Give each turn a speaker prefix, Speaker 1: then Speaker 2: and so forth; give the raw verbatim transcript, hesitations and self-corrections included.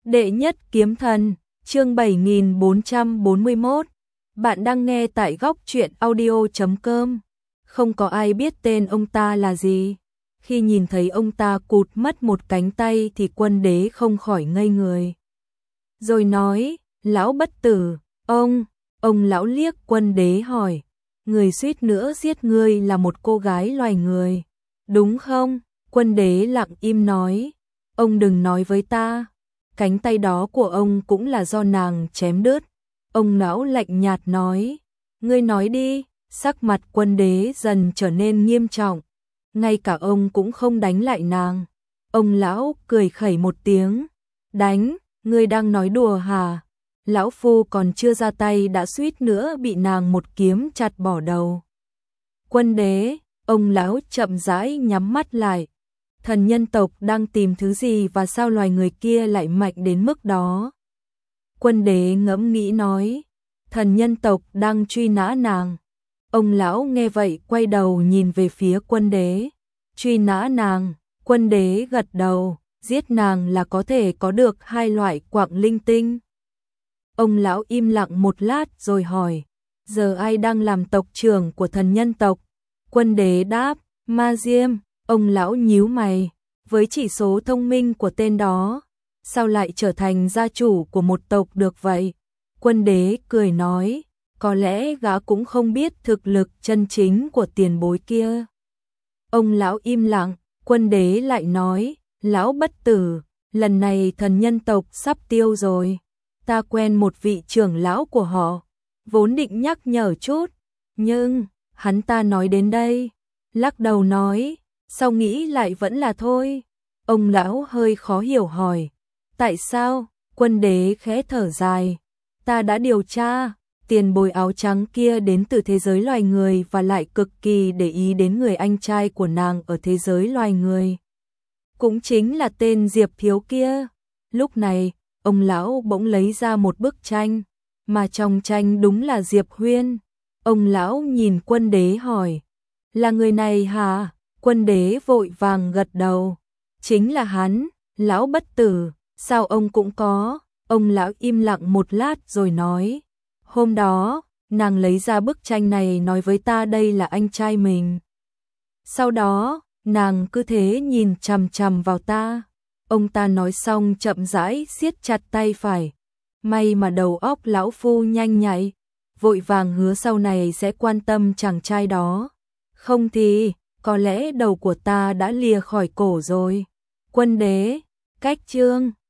Speaker 1: Đệ nhất kiếm thần, chương bảy nghìn bốn trăm bốn mươi mốt. Bạn đang nghe tại góc truyện audio chấm com. Không có ai biết tên ông ta là gì. Khi nhìn thấy ông ta cụt mất một cánh tay thì Quân Đế không khỏi ngây người. Rồi nói, lão bất tử, ông, ông lão liếc Quân Đế hỏi, người suýt nữa giết ngươi là một cô gái loài người, đúng không? Quân Đế lặng im nói, ông đừng nói với ta. Cánh tay đó của ông cũng là do nàng chém đứt. Ông lão lạnh nhạt nói, ngươi nói đi. Sắc mặt Quân Đế dần trở nên nghiêm trọng. Ngay cả ông cũng không đánh lại nàng. Ông lão cười khẩy một tiếng, đánh, ngươi đang nói đùa hả? Lão phu còn chưa ra tay đã suýt nữa bị nàng một kiếm chặt bỏ đầu. Quân Đế, ông lão chậm rãi nhắm mắt lại. Thần nhân tộc đang tìm thứ gì và sao loài người kia lại mạnh đến mức đó? Quân Đế ngẫm nghĩ nói, thần nhân tộc đang truy nã nàng. Ông lão nghe vậy quay đầu nhìn về phía Quân Đế. Truy nã nàng, Quân Đế gật đầu, giết nàng là có thể có được hai loại quặng linh tinh. Ông lão im lặng một lát rồi hỏi, giờ ai đang làm tộc trưởng của thần nhân tộc? Quân Đế đáp, Ma Diêm. Ông lão nhíu mày, với chỉ số thông minh của tên đó, sao lại trở thành gia chủ của một tộc được vậy? Quân Đế cười nói, có lẽ gã cũng không biết thực lực chân chính của tiền bối kia. Ông lão im lặng, Quân Đế lại nói, lão bất tử, lần này thần nhân tộc sắp tiêu rồi. Ta quen một vị trưởng lão của họ, vốn định nhắc nhở chút, nhưng hắn ta nói đến đây, lắc đầu nói, sao nghĩ lại vẫn là thôi. Ông lão hơi khó hiểu hỏi, tại sao? Quân Đế khẽ thở dài, ta đã điều tra, tiền bối áo trắng kia đến từ thế giới loài người và lại cực kỳ để ý đến người anh trai của nàng ở thế giới loài người. Cũng chính là tên Diệp Thiếu kia. Lúc này, ông lão bỗng lấy ra một bức tranh, mà trong tranh đúng là Diệp Huyên. Ông lão nhìn Quân Đế hỏi, là người này hả? Quân Đế vội vàng gật đầu, chính là hắn. Lão bất tử, sao ông cũng có? Ông lão im lặng một lát rồi nói, hôm đó, nàng lấy ra bức tranh này nói với ta đây là anh trai mình. Sau đó, nàng cứ thế nhìn chằm chằm vào ta. Ông ta nói xong chậm rãi siết chặt tay phải. May mà đầu óc lão phu nhanh nhạy, vội vàng hứa sau này sẽ quan tâm chàng trai đó. Không thì, có lẽ đầu của ta đã lìa khỏi cổ rồi. Quân Đế, cách chương.